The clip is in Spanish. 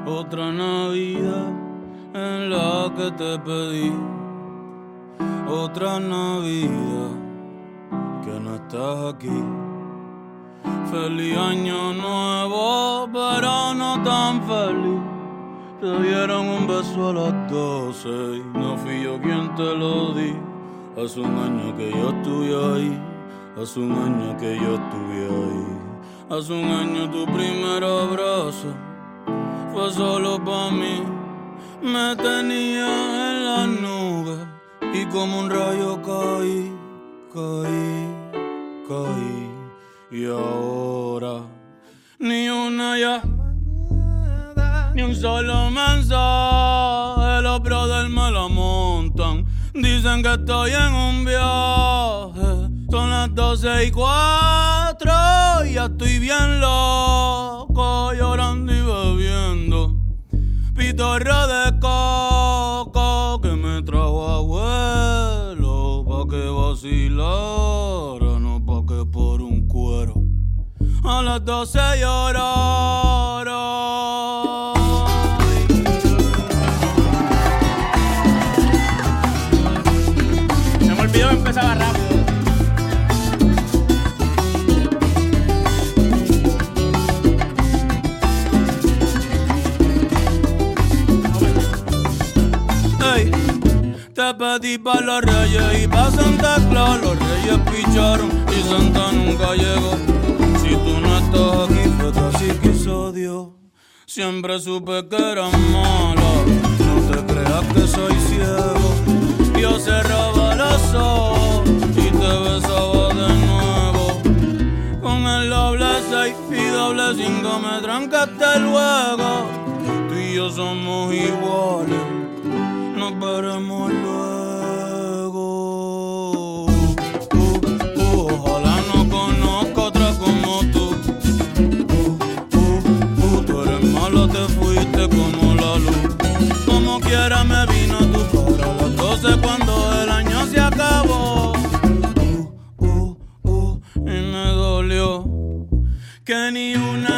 Otra Navidad en la que te pedí. Otra Navidad que no estás aquí. Feliz año nuevo, pero no tan feliz. Te dieron un beso a las 12 y no fui yo quien te lo di. Hace un año que yo estuve ahí. Hace un año que yo estuve ahí. Hace un año tu primer abrazo fue solo pa' mí. Me tenía en las nubes y como un rayo caí. Y ahora ni una llamada, ni un solo mensaje. Los brothers me la montan, dicen que estoy en un viaje. Son las 12:04 y ya estoy bien loco, llorando y bebiendo pitorro de coco que me trajo abuelo pa' que vacilara, no pa' que por un cuero a las 12 llorara. Se me olvidó que empezaba rápido. Te pedí pa' los reyes y pa' Santa Claus. Los reyes picharon y Santa nunca llegó. Si tú no estás aquí fue casi quiso Dios. Siempre supe que eras mala, no te creas que soy ciego. Yo cerraba los ojos y te besaba de nuevo. Con el doble 6 y doble 5 me trancaste luego. Tú y yo somos iguales, nos veremos luego. Ojalá no conozca otra como tú. Tú eres malo, te fuiste como la luz. Como quiera me vino tu cara a las 12 cuando el año se acabó. Y me dolió que ni una